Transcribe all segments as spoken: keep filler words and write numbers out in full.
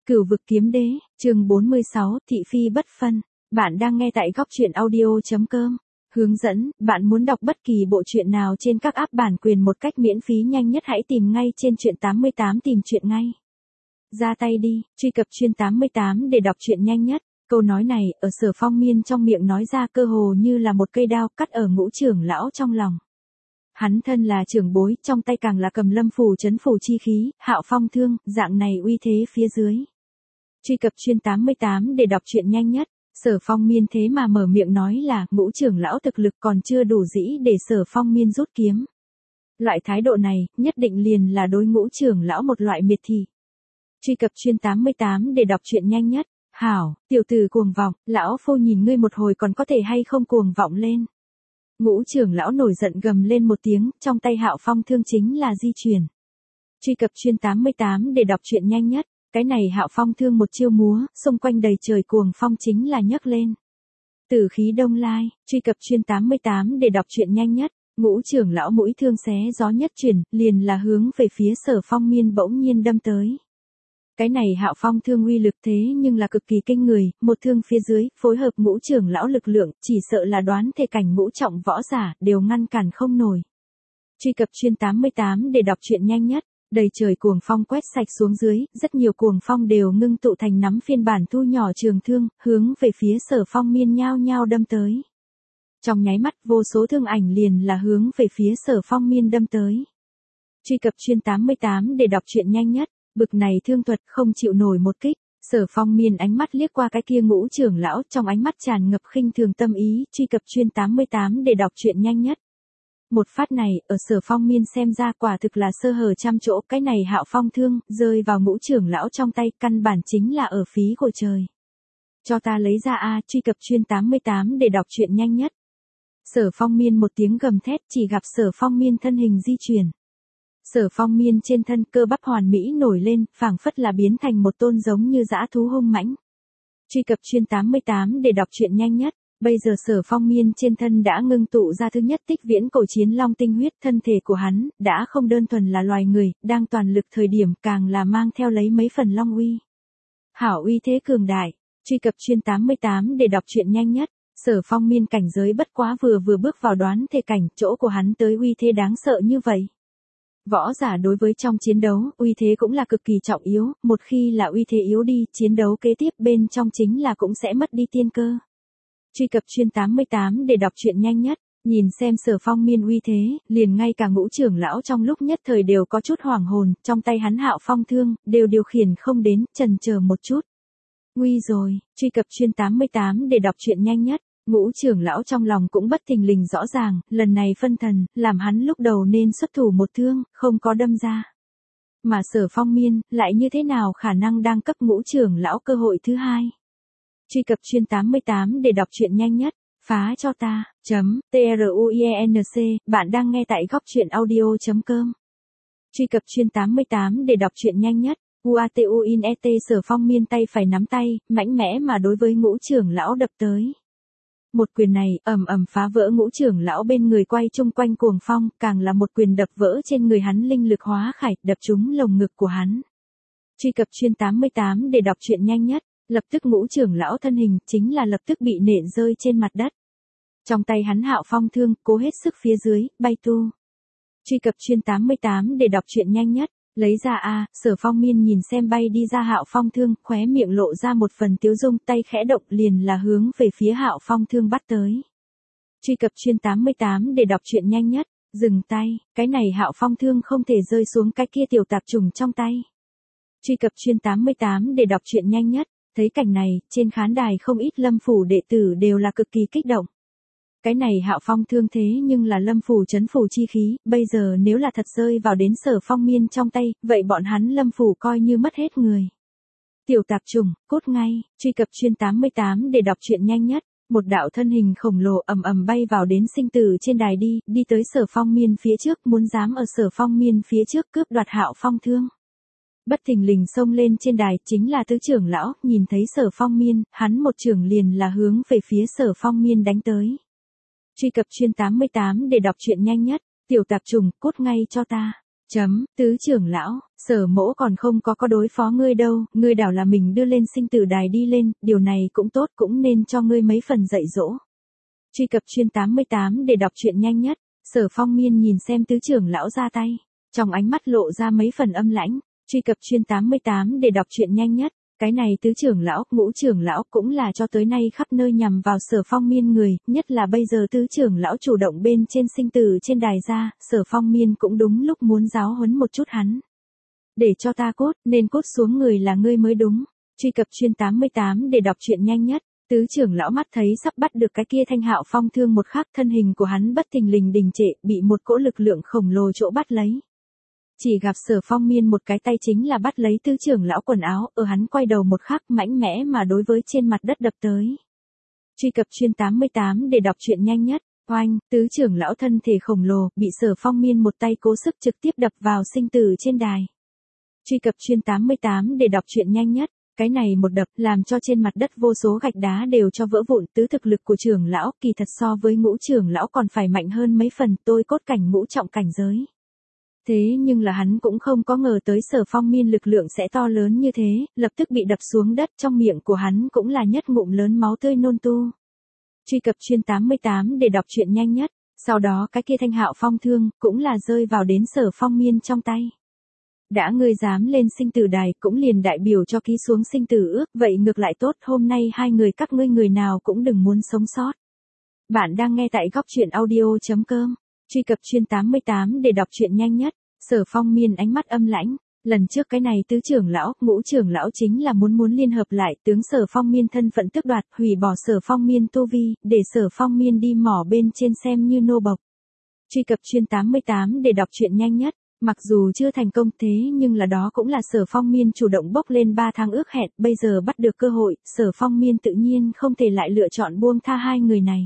Cửu vực kiếm đế, chương bốn mươi sáu, thị phi bất phân. Bạn đang nghe tại góc truyện audio chấm com. Hướng dẫn, bạn muốn đọc bất kỳ bộ truyện nào trên các app bản quyền một cách miễn phí nhanh nhất hãy tìm ngay trên truyện tám mươi tám tìm truyện ngay. Ra tay đi, truy cập truyện tám mươi tám để đọc truyện nhanh nhất. Câu nói này, ở Sở Phong Miên trong miệng nói ra cơ hồ như là một cây đao cắt ở Ngũ trưởng lão trong lòng. Hắn thân là trưởng bối, trong tay càng là cầm lâm phù trấn phù chi khí, hạo phong thương, dạng này uy thế phía dưới. Truy cập truyện tám mươi tám để đọc truyện nhanh nhất. Sở Phong Miên thế mà mở miệng nói là Ngũ trưởng lão thực lực còn chưa đủ dĩ để Sở Phong Miên rút kiếm. Loại thái độ này, nhất định liền là đối Ngũ trưởng lão một loại miệt thị. Truy cập truyện tám mươi tám để đọc truyện nhanh nhất. Hảo, tiểu tử cuồng vọng, lão phu nhìn ngươi một hồi còn có thể hay không cuồng vọng lên. Ngũ trưởng lão nổi giận gầm lên một tiếng, trong tay hạo phong thương chính là di chuyển. Truy cập truyện tám mươi tám để đọc truyện nhanh nhất. Cái này hạo phong thương một chiêu múa, xung quanh đầy trời cuồng phong chính là nhấc lên. Tử khí đông lai, truy cập truyện tám mươi tám để đọc truyện nhanh nhất. Ngũ trưởng lão mũi thương xé gió nhất chuyển, liền là hướng về phía Sở Phong Miên bỗng nhiên đâm tới. Cái này hạo phong thương uy lực thế nhưng là cực kỳ kinh người, một thương phía dưới, phối hợp Ngũ trưởng lão lực lượng, chỉ sợ là đoán thể cảnh ngũ trọng võ giả, đều ngăn cản không nổi. Truy cập truyện tám mươi tám để đọc truyện nhanh nhất. Đầy trời cuồng phong quét sạch xuống dưới, rất nhiều cuồng phong đều ngưng tụ thành nắm phiên bản thu nhỏ trường thương, hướng về phía Sở Phong Miên nhao nhao đâm tới. Trong nháy mắt vô số thương ảnh liền là hướng về phía Sở Phong Miên đâm tới. Truy cập truyện tám mươi tám để đọc truyện nhanh nhất. Bực này thương thuật không chịu nổi một kích. Sở Phong Miên ánh mắt liếc qua cái kia Ngũ trưởng lão, trong ánh mắt tràn ngập khinh thường tâm ý. Truy cập truyện tám mươi tám để đọc truyện nhanh nhất. Một phát này, ở Sở Phong Miên xem ra quả thực là sơ hở trăm chỗ, cái này hạo phong thương, rơi vào Ngũ trưởng lão trong tay, căn bản chính là ở phí của trời. Cho ta lấy ra a, truy cập truyện tám mươi tám để đọc truyện nhanh nhất. Sở Phong Miên một tiếng gầm thét, chỉ gặp Sở Phong Miên thân hình di chuyển. Sở Phong Miên trên thân cơ bắp hoàn mỹ nổi lên, phảng phất là biến thành một tôn giống như dã thú hung mãnh. Truy cập truyện tám mươi tám để đọc truyện nhanh nhất. Bây giờ Sở Phong Miên trên thân đã ngưng tụ ra thứ nhất tích viễn cổ chiến long tinh huyết, thân thể của hắn đã không đơn thuần là loài người, đang toàn lực thời điểm càng là mang theo lấy mấy phần long uy. Hảo uy thế cường đại. Truy cập truyện tám mươi tám để đọc truyện nhanh nhất. Sở Phong Miên cảnh giới bất quá vừa vừa bước vào đoán thể cảnh, chỗ của hắn tới uy thế đáng sợ như vậy. Võ giả đối với trong chiến đấu, uy thế cũng là cực kỳ trọng yếu, một khi là uy thế yếu đi, chiến đấu kế tiếp bên trong chính là cũng sẽ mất đi tiên cơ. Truy cập truyện tám mươi tám để đọc truyện nhanh nhất. Nhìn xem Sở Phong Miên uy thế, liền ngay cả Ngũ trưởng lão trong lúc nhất thời đều có chút hoảng hồn, trong tay hắn hạo phong thương, đều điều khiển không đến, chần chờ một chút. Nguy rồi, truy cập truyện tám mươi tám để đọc truyện nhanh nhất. Ngũ trưởng lão trong lòng cũng bất thình lình rõ ràng, lần này phân thần, làm hắn lúc đầu nên xuất thủ một thương, không có đâm ra. Mà Sở Phong Miên, lại như thế nào khả năng đang cấp Ngũ trưởng lão cơ hội thứ hai. Truy cập truyện tám mươi tám để đọc truyện nhanh nhất. Phá cho ta, chấm, truyenc, bạn đang nghe tại góc truyện audio chấm com. Truy cập truyện tám mươi tám để đọc truyện nhanh nhất. Uatuinet Sở Phong Miên tay phải nắm tay, mạnh mẽ mà đối với Ngũ trưởng lão đập tới. Một quyền này, ầm ầm phá vỡ Ngũ trưởng lão bên người quay chung quanh cuồng phong, càng là một quyền đập vỡ trên người hắn linh lực hóa khải, đập trúng lồng ngực của hắn. Truy cập truyện tám mươi tám để đọc truyện nhanh nhất. Lập tức Ngũ trưởng lão thân hình, chính là lập tức bị nện rơi trên mặt đất. Trong tay hắn hạo phong thương, cố hết sức phía dưới, bay tu. Truy cập truyện tám mươi tám để đọc truyện nhanh nhất. Lấy ra a, Sở Phong Miên nhìn xem bay đi ra hạo phong thương, khóe miệng lộ ra một phần tiếu dung, tay khẽ động liền là hướng về phía hạo phong thương bắt tới. Truy cập truyện tám mươi tám để đọc truyện nhanh nhất. Dừng tay, cái này hạo phong thương không thể rơi xuống cái kia tiểu tạp trùng trong tay. Truy cập truyện tám mươi tám để đọc truyện nhanh nhất. Thấy cảnh này, trên khán đài không ít lâm phủ đệ tử đều là cực kỳ kích động. Cái này hạo phong thương thế nhưng là lâm phủ trấn phủ chi khí, bây giờ nếu là thật rơi vào đến Sở Phong Miên trong tay, vậy bọn hắn lâm phủ coi như mất hết người. Tiểu tạp trùng, cút ngay, truy cập truyện tám mươi tám để đọc truyện nhanh nhất. Một đạo thân hình khổng lồ ầm ầm bay vào đến sinh tử trên đài đi, đi tới Sở Phong Miên phía trước, muốn dám ở Sở Phong Miên phía trước cướp đoạt hạo phong thương. Bất thình lình xông lên trên đài chính là tứ trưởng lão, nhìn thấy Sở Phong Miên, hắn một trưởng liền là hướng về phía Sở Phong Miên đánh tới. Truy cập truyện tám mươi tám để đọc truyện nhanh nhất. Tiểu tạp trùng, cút ngay cho ta. Chấm, tứ trưởng lão, Sở mỗ còn không có có đối phó ngươi đâu, ngươi đảo là mình đưa lên sinh tử đài đi lên, điều này cũng tốt, cũng nên cho ngươi mấy phần dạy dỗ. Truy cập chuyên tám mươi tám để đọc truyện nhanh nhất. Sở Phong Miên nhìn xem tứ trưởng lão ra tay, trong ánh mắt lộ ra mấy phần âm lãnh. Truy cập chuyên tám mươi tám để đọc truyện nhanh nhất. Cái này tứ trưởng lão, ngũ trưởng lão cũng là cho tới nay khắp nơi nhằm vào Sở Phong Miên người, nhất là bây giờ tứ trưởng lão chủ động bên trên sinh tử trên đài ra, Sở Phong Miên cũng đúng lúc muốn giáo huấn một chút hắn. Để cho ta cốt, nên cốt xuống người là ngươi mới đúng. Truy cập chuyên tám mươi tám để đọc truyện nhanh nhất. Tứ trưởng lão mắt thấy sắp bắt được cái kia Thanh Hạo Phong thương một khắc, thân hình của hắn bất thình lình đình trệ, bị một cỗ lực lượng khổng lồ chỗ bắt lấy. Chỉ gặp Sở Phong Miên một cái tay chính là bắt lấy tứ trưởng lão quần áo, ở hắn quay đầu một khắc mãnh mẽ mà đối với trên mặt đất đập tới. Truy cập chuyên tám mươi tám để đọc truyện nhanh nhất. Oanh, tứ trưởng lão thân thể khổng lồ, bị Sở Phong Miên một tay cố sức trực tiếp đập vào sinh tử trên đài. Truy cập chuyên tám mươi tám để đọc truyện nhanh nhất. Cái này một đập làm cho trên mặt đất vô số gạch đá đều cho vỡ vụn. Tứ thực lực của trưởng lão kỳ thật so với ngũ trưởng lão còn phải mạnh hơn mấy phần, tôi cốt cảnh ngũ trọng cảnh giới. Thế nhưng là hắn cũng không có ngờ tới Sở Phong Miên lực lượng sẽ to lớn như thế, lập tức bị đập xuống đất, trong miệng của hắn cũng là nhất ngụm lớn máu tươi nôn tu. Truy cập chuyên tám mươi tám để đọc truyện nhanh nhất. Sau đó cái kia Thanh Hạo Phong thương cũng là rơi vào đến Sở Phong Miên trong tay. Đã ngươi dám lên sinh tử đài, cũng liền đại biểu cho ký xuống sinh tử ước, vậy ngược lại tốt, hôm nay hai người các ngươi người nào cũng đừng muốn sống sót. Bạn đang nghe tại góc truyện audio chấm com. Truy cập chuyên tám mươi tám để đọc truyện nhanh nhất. Sở Phong Miên ánh mắt âm lãnh, lần trước cái này tứ trưởng lão, ngũ trưởng lão chính là muốn muốn liên hợp lại, tướng Sở Phong Miên thân phận tước đoạt, hủy bỏ Sở Phong Miên tu vi, để Sở Phong Miên đi mỏ bên trên xem như nô bộc. Truy cập chuyên tám mươi tám để đọc truyện nhanh nhất. Mặc dù chưa thành công thế nhưng là đó cũng là Sở Phong Miên chủ động bốc lên ba tháng ước hẹn, bây giờ bắt được cơ hội, Sở Phong Miên tự nhiên không thể lại lựa chọn buông tha hai người này.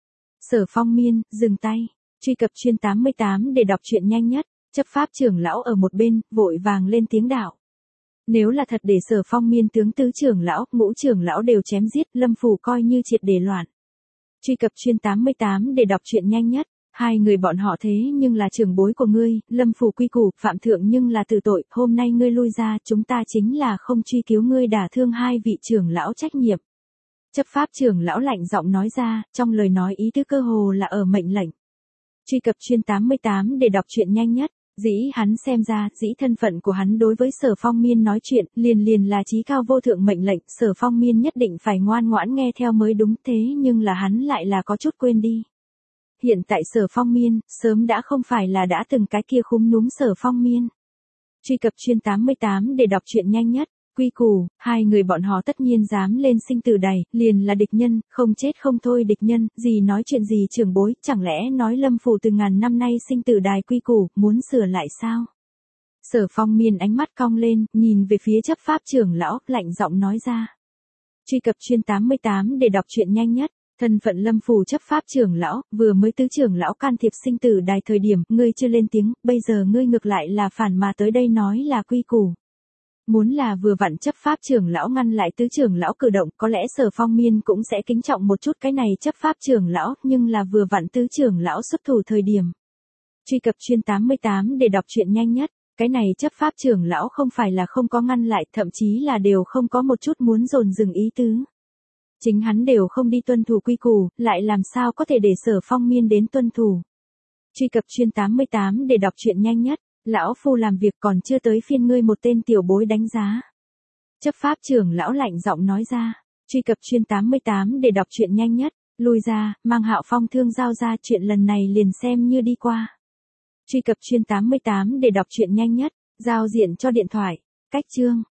Sở Phong Miên, dừng tay. Truy cập chuyên tám mươi tám để đọc truyện nhanh nhất. Chấp pháp trưởng lão ở một bên, vội vàng lên tiếng đạo. Nếu là thật để Sở Phong Miên tướng tứ trưởng lão, ngũ trưởng lão đều chém giết, Lâm Phủ coi như triệt để loạn. Truy cập chuyên tám mươi tám để đọc truyện nhanh nhất. Hai người bọn họ thế nhưng là trưởng bối của ngươi, Lâm Phủ quy củ, phạm thượng nhưng là tử tội, hôm nay ngươi lui ra, chúng ta chính là không truy cứu ngươi đả thương hai vị trưởng lão trách nhiệm. Chấp pháp trưởng lão lạnh giọng nói ra, trong lời nói ý tứ cơ hồ là ở mệnh lệnh. Truy cập chuyên tám mươi tám để đọc truyện nhanh nhất. Dĩ hắn xem ra, dĩ thân phận của hắn đối với Sở Phong Miên nói chuyện, liền liền là chí cao vô thượng mệnh lệnh, Sở Phong Miên nhất định phải ngoan ngoãn nghe theo mới đúng, thế nhưng là hắn lại là có chút quên đi. Hiện tại Sở Phong Miên, sớm đã không phải là đã từng cái kia khúm núm Sở Phong Miên. Truy cập chuyên tám mươi tám để đọc truyện nhanh nhất. Quy củ, hai người bọn họ tất nhiên dám lên sinh tử đài, liền là địch nhân, không chết không thôi địch nhân, gì nói chuyện gì trưởng bối, chẳng lẽ nói Lâm Phủ từ ngàn năm nay sinh tử đài quy củ, muốn sửa lại sao? Sở Phong Miên ánh mắt cong lên, nhìn về phía chấp pháp trưởng lão, lạnh giọng nói ra. Truy cập chuyên tám mươi tám để đọc truyện nhanh nhất. Thân phận Lâm Phủ chấp pháp trưởng lão, vừa mới tứ trưởng lão can thiệp sinh tử đài thời điểm, ngươi chưa lên tiếng, bây giờ ngươi ngược lại là phản mà tới đây nói là quy củ. Muốn là vừa vặn chấp pháp trưởng lão ngăn lại tứ trưởng lão cử động, có lẽ Sở Phong Miên cũng sẽ kính trọng một chút cái này chấp pháp trưởng lão, nhưng là vừa vặn tứ trưởng lão xuất thủ thời điểm. Truy cập chuyên tám mươi tám để đọc truyện nhanh nhất. Cái này chấp pháp trưởng lão không phải là không có ngăn lại, thậm chí là đều không có một chút muốn dồn dừng ý tứ. Chính hắn đều không đi tuân thủ quy củ, lại làm sao có thể để Sở Phong Miên đến tuân thủ. Truy cập chuyên tám mươi tám để đọc truyện nhanh nhất. Lão phu làm việc còn chưa tới phiên ngươi một tên tiểu bối đánh giá. Chấp pháp trưởng lão lạnh giọng nói ra. Truy cập chuyên tám mươi tám để đọc truyện nhanh nhất. Lui ra, mang Hạo Phong thương giao ra, chuyện lần này liền xem như đi qua. Truy cập chuyên tám mươi tám để đọc truyện nhanh nhất. Giao diện cho điện thoại. Cách chương.